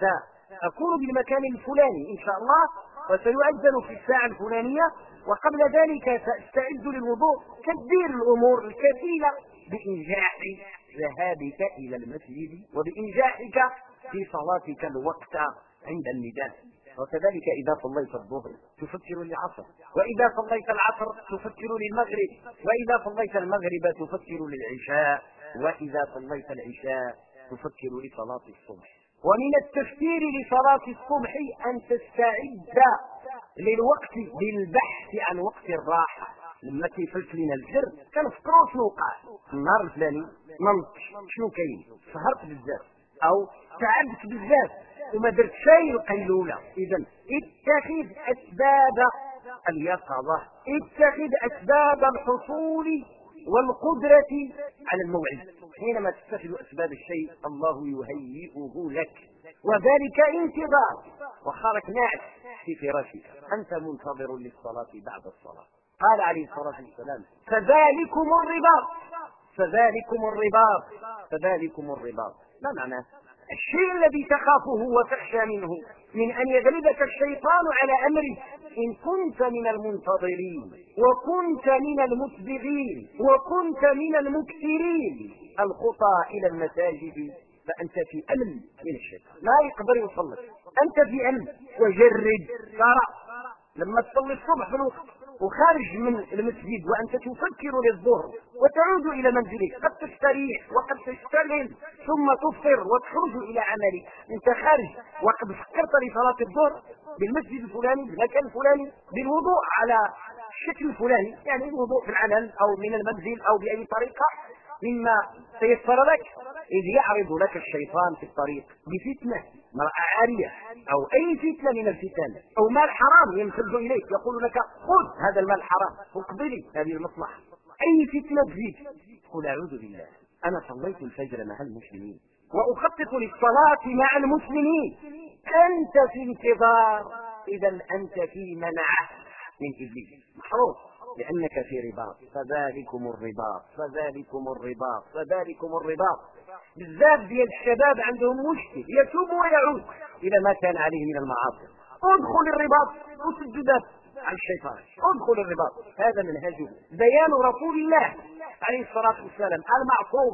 سأكون بالمكان الفلاني إن شاء الله وسيؤذن في الساعة الفلانية، وقبل ذلك سأستعد للوضوء، تدبير الأمور الكفيلة بإنجاح ذهابك إلى المسجد وبإنجاحك في صلاتك الوقت عند النداء. وكذلك إذا صليت الظهر تفكر للعصر، وإذا صليت العصر تفكر للمغرب، وإذا صليت المغرب تفكر للعشاء، وإذا صليت العشاء تفكر لصلاة الصبح. ومن التفكير لصلاة الصبح أن تستعد للوقت بالبحث عن وقت الراحة. لما كيفلت لنا الجر كنفكروا شنو وقع النهار الفلاني، ننط شنو كاين، سهرت بزاف أو تعبت بزاف وما درت شيء القيلولة. إذا اتخذ أسباب اليقظة، اتخذ أسباب الحصول والقدرة على الموعد. حينما تتخذ أسباب الشيء الله يهيئه لك، وذلك انتظار. وخارك ناعس في فراشك أنت منتظر للصلاة بعد الصلاة. قال عليه الصلاة والسلام فذلكم الرباط، فذلكم الرباط، فذلكم الرباط. ما معناه؟ الشيء الذي تخافه وتخشى منه من أن يغلبك الشيطان على أمرك إن كنت من المنتظرين وكنت من المسبغين وكنت من المكثرين الخطى إلى المساجد، فأنت في أمن من الشيطان، لا يقدر يوصلك، أنت في أمن. وجرد ترى لما تصلي الصبح في الوقت وخارج من المسجد وأنت تفكر للظهر وتعود إلى منزلك، قد تستريح وقد تشتغل ثم تفطر وتخرج إلى عملك، أنت خارج وقد فكرت لصلاة الظهر بالمسجد الفلاني بالمكان الفلاني بالوضوء على الشكل الفلاني، يعني الوضوء في العمل أو من المنزل أو بأي طريقة مما تيسر لك. إذ يعرض لك الشيطان في الطريق بفتنة مرأة عارية أو أي فتنة من الفتن أو مال حرام ينسب إليك، يقول لك خذ هذا المال حرام واقبلي هذه المصلحة، أي فتنة تزيد قل أعوذ بالله أنا صليت الفجر مع المسلمين وأخطط للصلاة مع المسلمين. أنت في انتظار، إذا أنت في منعه من إبليس، محروس لأنك في رباط. فذلكم الرباط، فذلكم الرباط، فذلكم الرباط. بزاف ديال الشباب عندهم مشكل، يتوب ويعود إلى ما كان عليه من المعاصي. ادخل الرباط وسد باب عن الشيطان، ادخل الرباط. هذا منهجه، بيان رسول الله عليه الصلاة والسلام المعصوم.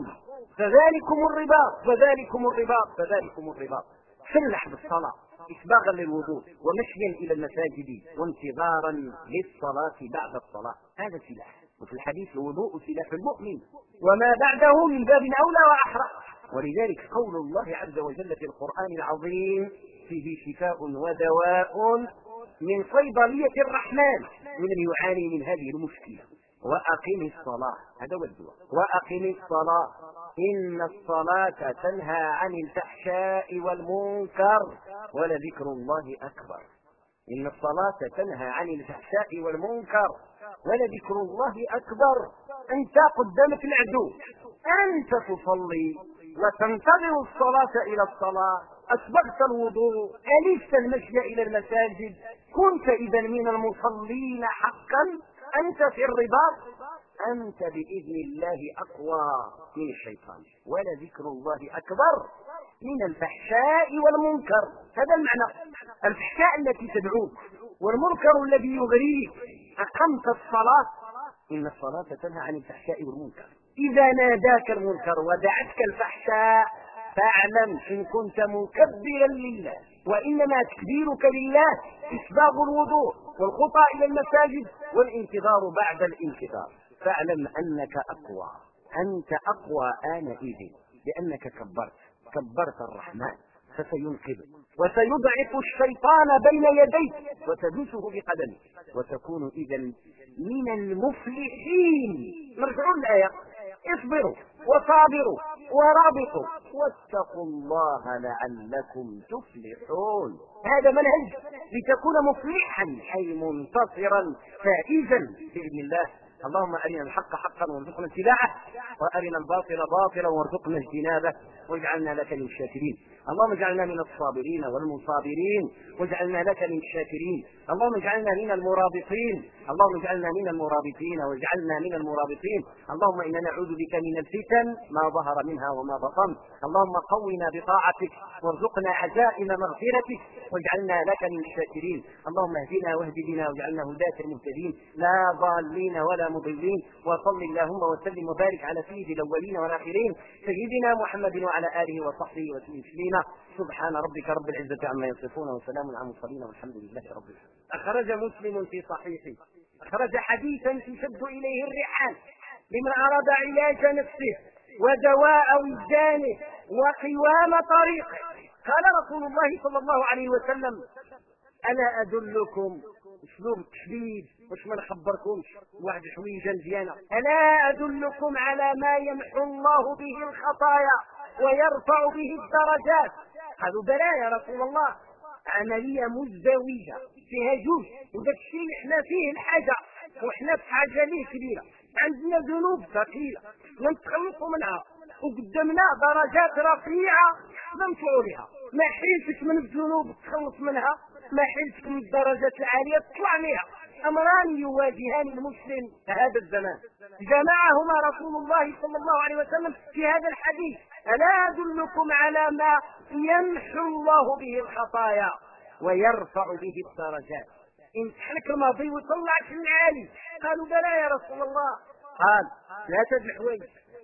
فذلكم الرباط، فذلكم الرباط، فذلكم الرباط. سلح بالصلاة إسباغا للوضوء ومشيا إلى المساجد وانتظارا للصلاة بعد الصلاة، هذا سلاح. وفي الحديث الوضوء سلاح المؤمن وما بعده من باب أولى وأحرى. ولذلك قول الله عز وجل في القرآن العظيم فيه شفاء ودواء من صيدلية الرحمن من يعاني من هذه المشكلة. وأقم الصلاة، هذا هو الدواء، وأقم الصلاة إن الصلاة تنهى عن الفحشاء والمنكر ولذكر الله أكبر. إن الصلاة تنهى عن الفحشاء والمنكر ولذكر الله أكبر. أنت قدامك العدو، أنت تصلي وتنتظر الصلاة إلى الصلاة، أسبغت الوضوء، ألفت المشي إلى المساجد، كنت إذا من المصلين حقا، أنت في الرباط، أنت بإذن الله أقوى من الشيطان ولذكر الله أكبر من الفحشاء والمنكر. هذا المعنى، الفحشاء التي تدعوك والمنكر الذي يغريك. أقمت الصلاة، إن الصلاة تنهى عن الفحشاء والمنكر. إذا ناداك المنكر ودعتك الفحشاء فاعلم إن كنت مكبرا لله، وإنما تكبيرك لله إسباغ الوضوء والخطى إلى المساجد والانتظار بعد الانتظار. فاعلم أنك أقوى، أنت أقوى آنئذ لأنك كبرت الرحمن فسينقذك وسيضعف الشيطان بين يديك وتدوسه بقدمك وتكون إذا من المفلحين. نرجع الآية: اصبروا وصابروا ورابطوا واتقوا الله لعلكم تفلحون. هذا منهج لتكون مفلحا أي منتصرا فائزا بإذن الله. اللهم أرنا الحق حقا وارزقنا اتباعه، وأرنا الباطل باطلا وارزقنا اجتنابه، واجعلنا لك من الشاكرين. اللهم اجعلنا من الصابرين والمصابرين، واجعلنا لك من الشاكرين. اللهم اجعلنا من المرابطين، اللهم اجعلنا من المرابطين واجعلنا من المرابطين. اللهم إنا نعوذ بك من الفتن ما ظهر منها وما بطن. اللهم قونا بطاعتك وارزقنا عزائم مغفرتك واجعلنا لك من الشاكرين. اللهم اهدنا واهد بنا واجعلنا هداة المهتدين لا ضالين ولا مضلين. وصل اللهم وسلم وبارك على سيد الأولين والآخرين سيدنا محمد وعلى آله وصحبه وسلم تسليما. سبحان ربك رب العزة عما يصفون وسلام على المرسلين والحمد لله رب العالمين. أخرج مسلم في صحيحه أخرج حديثا تشد إليه الرحال لمن أراد علاج نفسه ودواء وجدانه وقوام طريقه. قال رسول الله صلى الله عليه وسلم: ألا أدلكم، اسلوب التشديد واش ما نخبركمش واحد حويجه مزيانه، ألا أدلكم على ما يمحو الله به الخطايا ويرفع به الدرجات؟ قالوا: بلى يا رسول الله. عملية مزدوجة فيها جوج، وداك الشيء احنا فيه الحاجة وحنا في حاجة ليه كبيرة. عندنا ذنوب ثقيلة نتخلصوا منها، وقدامنا درجات رفيعة نمشوا بها. ما حيلتك من الذنوب تخلص منها، ما حيلتك من الدرجات العالية تطلع منها. أمران يواجهان المسلم في هذا الزمان جمعهما رسول الله صلى الله عليه وسلم في هذا الحديث: ألا أدلكم على ما يمحو الله به الخطايا ويرفع به الدرجات؟ امتحنك الماضي وطلعك العالي. قالوا: بلى يا رسول الله. قال: لا تدحوي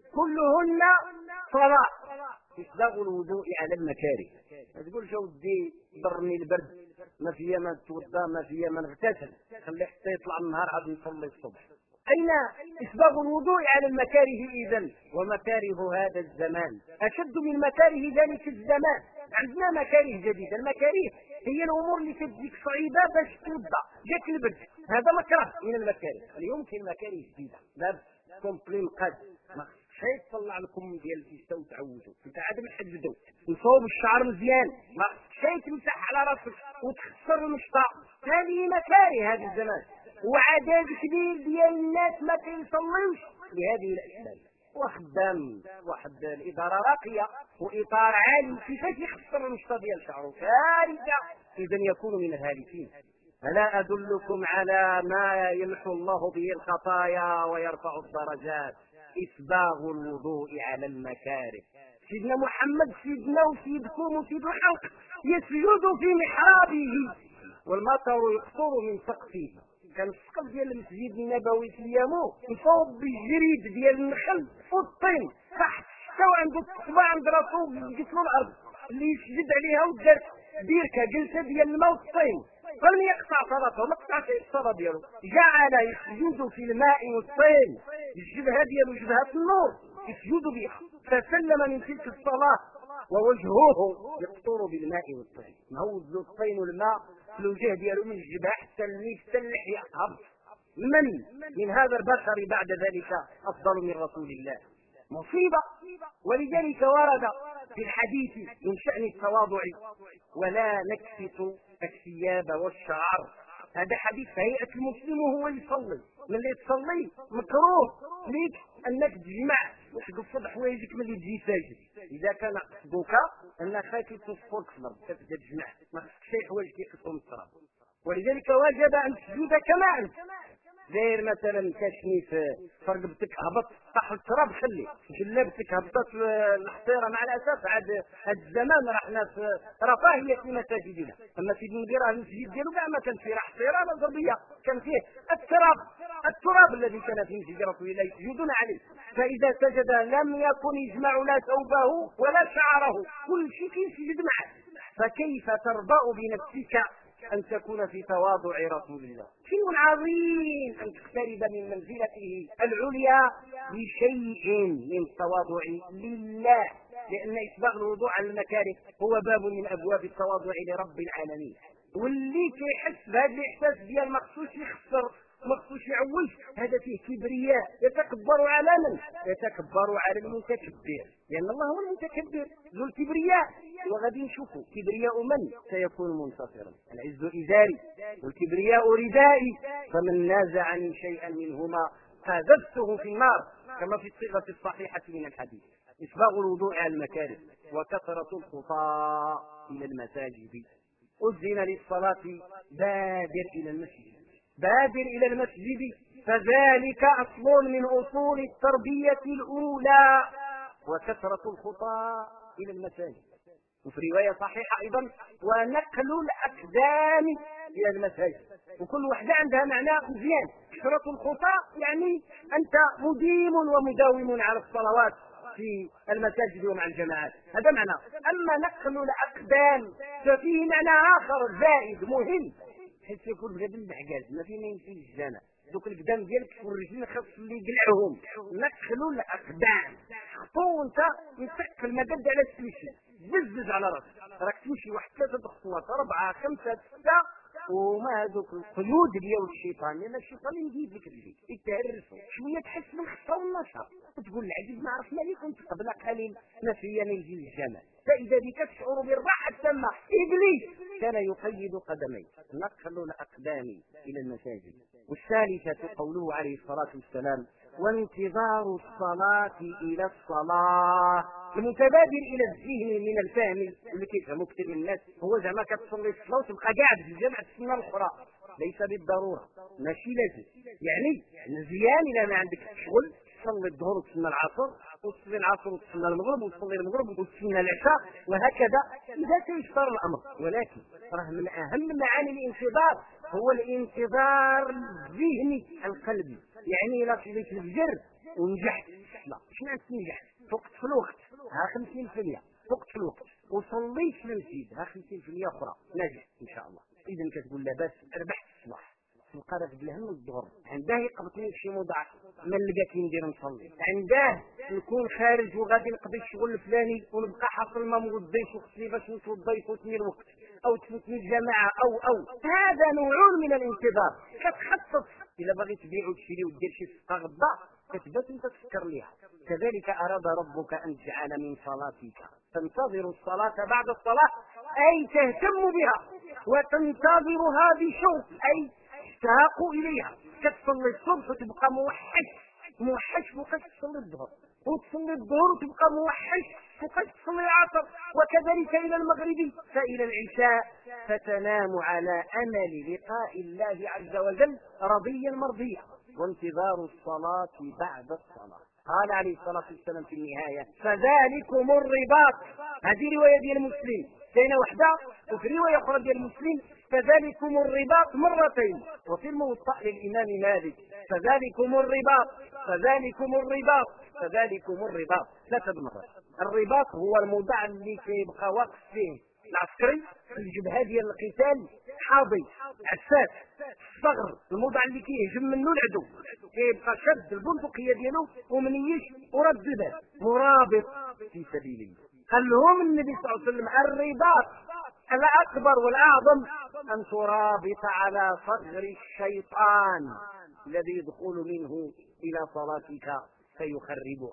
كلهن صلاة. إسباغ الوضوء على المكاره. ما تقولش ودي ضرني البرد، ما فيها ما توضا، ما فيها ما نغتسل، خلي حتى يطلع النهار عاد نصلي الصبح. أين إسباغ الوضوء على المكاره إذن؟ ومكاره هذا الزمان أشد من مكاره ذلك الزمان. عندنا مكاره جديدة. المكاره هي الأمور اللي تجيك صعيبة باش توضا، جاك البرد، هذا مكره من المكاره. اليوم كاين مكاره جديدة، لابس كومبلين قد شيء تطلع لكم ديال الفيستا وتعوجوا، انت عاد محددوا نصوب الشعر مزيان، ما شيء تمسح على راسك وتخسر المشطة. هذه مكاره هذا الزمان، وعدد كبير ديال الناس ما كيصليوش بهذه الاشكال. وخدام واحد الاداره راقيه واطار عالي كيفاش يخسر المشطة ديال شعره كارثه، اذا يكون من الهالكين. ألا أدلكم على ما يمحو الله به الخطايا ويرفع الدرجات؟ إسباغ الوضوء على المكاره. سيدنا محمد سيدنا وسيدكم وسيد الخلق يسجد في محرابه والمطر يقطر من سقفه. كان السقف ديال المسجد النبوي في اليمو مصوب بالجريد ديال النخل والطين تحت الشتا، وعنده الصبا عند راسو جسم الارض اللي يسجد عليها ودار بيركه جلسه ديال الماء والطين. فلم يقطع صلاته، ما قطعش الصلاه ديالو، جعل يسجد في الماء والطين، الجبهه ديالو جبهه النور يسجد بها، فسلم من تلك الصلاه ووجهه يقطر بالماء والطين. مهوز الطين والماء في الوجه ديالو من الجبهه حتى الميت حتى اللحيه. من هذا البشر بعد ذلك افضل من رسول الله؟ مصيبه. ولذلك ورد في الحديث من شأن التواضع: ولا نكسف الثياب والشعر. هذا حديث هيئة المسلم وهو يصلي. من اللي تصلي مكروه ليك انك تجمع وتقصد حوايجك ملي تجي ساجد. اذا كان قصدك انك خايف تصفرك في الارض كتبدا تجمع، ما خصكش شي حوايج كيقصوا من التراب. ولذلك وجب ان تسجد كما انت داير. مثلا كشني فرقبتك هبط طاح التراب، خلي جلابتك هبطت الحصيره. مع الاسف هذا الزمان رحنا في رفاهيه في مساجدنا. اما سيدي المدير المسجد ديالو كاع ما كان فيه حصيره ولا ضربيه، كان فيه التراب الذي كان في مسجد رسول الله يسجدون عليه. فاذا سجد لم يكن يجمع لا ثوبه ولا شعره، كل شيء يسجد معه. فكيف ترضى بنفسك أن تكون في تواضع رسول الله؟ شيء عظيم أن تقترب من منزلته العليا بشيء من التواضع لله، لأن إسباغ الوضوء على المكاره هو باب من أبواب التواضع لرب العالمين. واللي كيحس بهذا الإحساس ديال مخصوص يخسر، مخصوص يعوج، هذا فيه كبرياء. يتكبر على من؟ يتكبر على المتكبر، لأن الله هو المتكبر ذو الكبرياء. وغادي نشوفوا كبرياء من سيكون منتصرا. العز إزاري والكبرياء ردائي، فمن نازعني شيئا منهما قذفته في النار، كما في الصيغة الصحيحة من الحديث. إسباغ الوضوء على المكاره وكثرة الخطى إلى المساجد. أذن للصلاة بادر إلى المسجد، بادر إلى المسجد، فذلك أصل من أصول التربية الأولى. وكثرة الخطى إلى المساجد. وفي رواية صحيحة أيضا: ونقل الأقدام إلى المساجد. وكل واحدة عندها معنى مزيان. كثرة الخطى يعني أنت مديم ومداوم على الصلوات في المساجد ومع الجماعات، هذا معنى. أما نقل الأقدام ففيه معنى آخر زائد مهم، حيث يكون غير العجاز ما فيه ما يمشي للجامع. دوك القدام ديالك والرجلين خاص اللي يقلعهم. نقلوا الاقدام، خطو انت مسك المدد على السلسله، بزز على راسك، راك تمشي واحد 3 خطوات 4 5 6، وما هذوك القيود ديال الشيطان، لان الشيطان يجيب لك الجيد يتهرسوا شويه، تحس بالخطه والنشاط وتقول العجيب ما عرف مالي كنت قبل قليل نسيا يجي للجامع. فاذا بك تشعر بالراحه التامه. ابليس كان يقيد قدميه. نقل الاقدام الى المساجد. والثالثه قوله عليه الصلاه والسلام: وانتظار الصلاه الى الصلاه. المتبادر الى الذهن من الفهم اللي كيفهموا كثير من الناس هو زعما كتصلي الصلاه وتبقى قاعد في الجامع تسنى الاخرى. ليس بالضروره، ماشي لازم. يعني مزيان الا ما عندك شغل تصلي الظهر وتصلي العصر، وتصلي العصر وتصلي المغرب، وتصلي المغرب وتصلي العشاء، وهكذا اذا تيسر الامر. ولكن راه من اهم معاني الانتظار هو الانتظار الذهني القلبي. يعني الا صليت الفجر ونجحت في الصلاه، شنو معنى تنجح؟ فقت في الوقت ها 50%، فقت في الوقت، وصليت في المسجد ها 50% اخرى، نجح ان شاء الله. اذا كتقول لاباس ربحت الصباح. تلقى راه بالهم الظهر عنده يقبطني شي مضاعف ما لقيت ندير نصلي، عنده نكون خارج وغادي نقضي الشغل الفلاني ونبقى حاصل ما موظفش وخصني باش نتوضا يفوتني الوقت او تفوتني الجماعه او هذا نوع من الانتظار. كتخطط الا باغي تبيع وتشري ودير شي صفقه غدا كتبات انت تفكر ليها. كذلك اراد ربك ان تجعل من صلاتك تنتظر الصلاه بعد الصلاه، اي تهتم بها وتنتظرها بشوق، اي تشتاق اليها. كتصلي الصبح وتبقى موحش فوقاش تصلي الظهر، وتصلي الظهر وتبقى موحش فوقاش تصلي العصر، وكذلك الى المغرب فالى العشاء، فتنام على امل لقاء الله عز وجل رضيا مرضيا. وانتظار الصلاه بعد الصلاه. قال عليه الصلاه والسلام في النهايه: فذلكم الرباط. هذه روايه ديال مسلم، كاينه وحده وفي روايه اخرى ديال مسلم فذلكم الرباط مرتين، وفي الموطأ للامام مالك فذلكم الرباط فذلكم الرباط فذلكم الرباط 3 مرات. الرباط هو الموضع اللي كيبقى واقف فيه العسكري في الجبهه ديال القتال، حاضي عساس الصغر، الموضع اللي كيهجم منه العدو، كيبقى شد البندقيه ديالو ومنيش ورد الباب، مرابط في سبيل الله. قال لهم النبي صلى الله عليه وسلم: الرباط الاكبر والاعظم ان ترابط على صغر الشيطان الذي يدخل منه الى صلاتك فيخربها.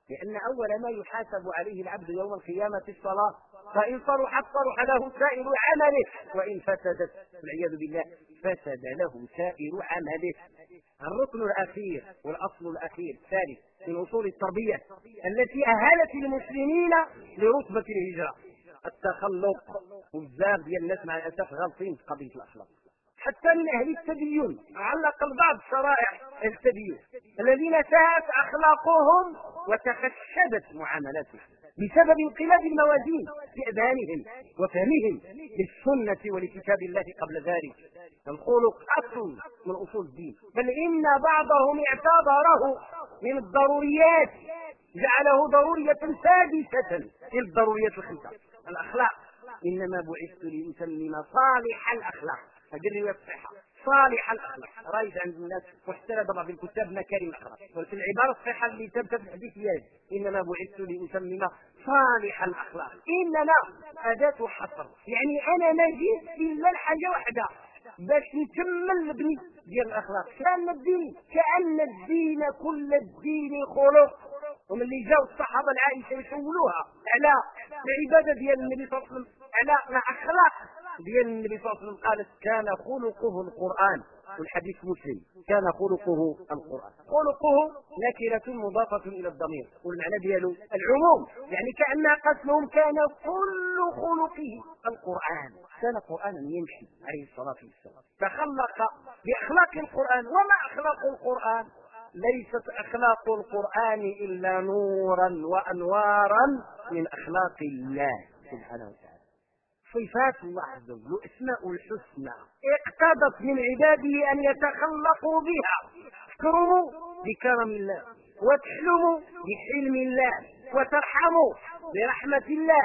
لأن أول ما يحاسب عليه العبد يوم القيامة الصلاة، فإن صلحت صلح له سائر عمله، وإن فسدت والعياذ بالله فسد له سائر عمله. الركن الأخير والأصل الأخير الثالث من أصول التربية التي أهلت المسلمين لرتبة الهجرة التخلق. وبزاف ديال الناس مع الأسف غالطين في قضية الأخلاق، حتى من أهل التدين على الأقل بعض شرائع التدين الذين ساءت أخلاقهم وتخشبت معاملاتهم بسبب انقلاب الموازين في أذهانهم وفهمهم للسنة ولكتاب الله قبل ذلك. الخلق أصل من أصول الدين، بل إن بعضهم اعتبره من الضروريات، جعله ضرورية سادسة للضروريات الخمسة. الأخلاق إنما بعثت لأتمم صالح الأخلاق، هذه الرواية الصحيحة، صالح الاخلاق رايد عند الناس واحترى طبعا في الكتاب مكارم الاخلاق، ولكن العباره الصحيحه اللي ثبتت في الحديث هي انما بعثت لاتمم صالح الاخلاق. انما اداه حصر، يعني انا ما جيت الا لحاجه واحده باش نكمل البني ديال الاخلاق. كأن الدين كل الدين خلق. ومن اللي جاوا الصحابه العائشه يسولوها على العباده ديال النبي صلى الله عليه وسلم، على الاخلاق ديال النبي صلى الله عليه وسلم، قالت كان خلقه القرآن، والحديث مسلم كان خلقه القرآن. خلقه نكرة مضافة إلى الضمير، والمعنى دياله العموم، يعني كأن قسمهم كان كل خلقه القرآن، كان قرآنا يمشي عليه الصلاة والسلام، تخلق بأخلاق القرآن. وما أخلاق القرآن؟ ليست أخلاق القرآن إلا نورا وأنوارا من أخلاق الله سبحانه وتعالى. صفات الله عز وجل واسماء الحسنى اقتضت من عباده ان يتخلقوا بها. تكرموا بكرم الله، وتحلموا بحلم الله، وترحموا برحمه الله،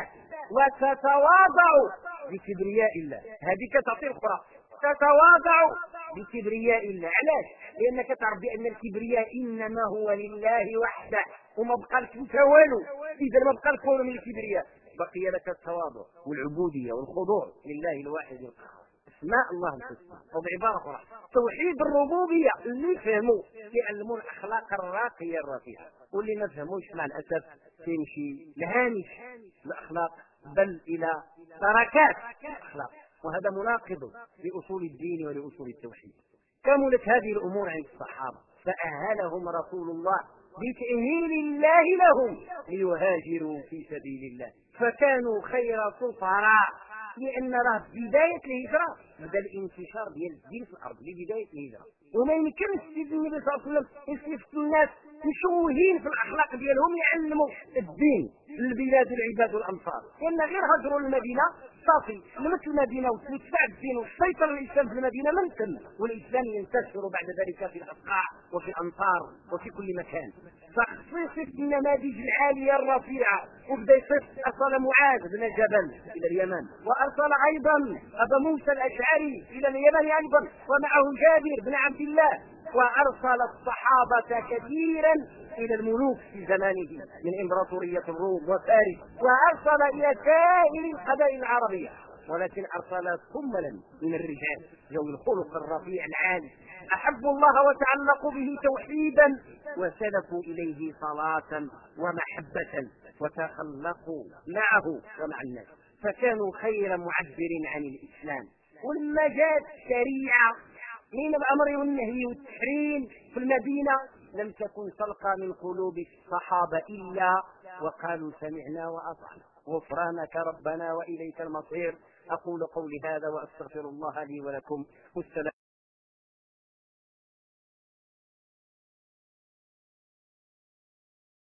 وتتواضعوا بكبرياء الله. هذه كتعطي اخرى، تتواضعوا بكبرياء الله. علاش؟ لانك تعرف بان الكبرياء انما هو لله وحده، وما بقى لك انت والو. اذا ما بقى لك والو من الكبرياء، بقي لك التواضع والعبودية والخضوع لله الواحد القهار. اسماء الله الحسنى، او بعبارة أخرى توحيد الربوبية اللي فهموا يعلمون الأخلاق الراقية الرفيعة، واللي ما فهموش مع الأسف تمشي لهامش الأخلاق بل إلى تركات الأخلاق، وهذا مناقض لأصول الدين ولأصول التوحيد. كملت هذه الأمور عند الصحابة فأهلهم رسول الله بتأهيل الله لهم ليهاجروا في سبيل الله، فكانوا خير سفراء، لأن راه بداية الهجرة بدا الانتشار ديال الدين في الأرض لبداية الهجرة. وما يمكنش سيدنا النبي صلى الله عليه وسلم يصيفط الناس مشوهين في الأخلاق ديالهم يعلموا الدين للبلاد العباد والأمصار، لأن غير هجروا المدينة صافي لمت المدينة وتدفع الدين وسيطر الإسلام في المدينة من تم، والإسلام ينتشر بعد ذلك في الأصقاع وفي الأمصار وفي كل مكان. فخصيصة النماذج العالية الرفيعة، وبدا أرسل معاذ بن جبل إلى اليمن، وأرسل أيضا أبا موسى الأشعري إلى اليمن أيضا، ومعه جابر بن عبد الله، وأرسل الصحابة كثيرا إلى الملوك في زمانه من إمبراطورية الروم وفارس، وأرسل إلى سائر القبائل العربية، ولكن أرسل كملا من الرجال ذوي الخلق الرفيع العالي أحبوا الله وتعلقوا به توحيدا، وسلكوا إليه صلاة ومحبة، وتخلقوا معه ومع الناس، فكانوا خير معبر عن الإسلام. ولما جاءت الشريعة من الأمر والنهي والتحريم في المدينة لم تكن تلقى من قلوب الصحابة إلا وقالوا سمعنا وأطعنا غفرانك ربنا وإليك المصير. أقول قولي هذا وأستغفر الله لي ولكم، والسلام.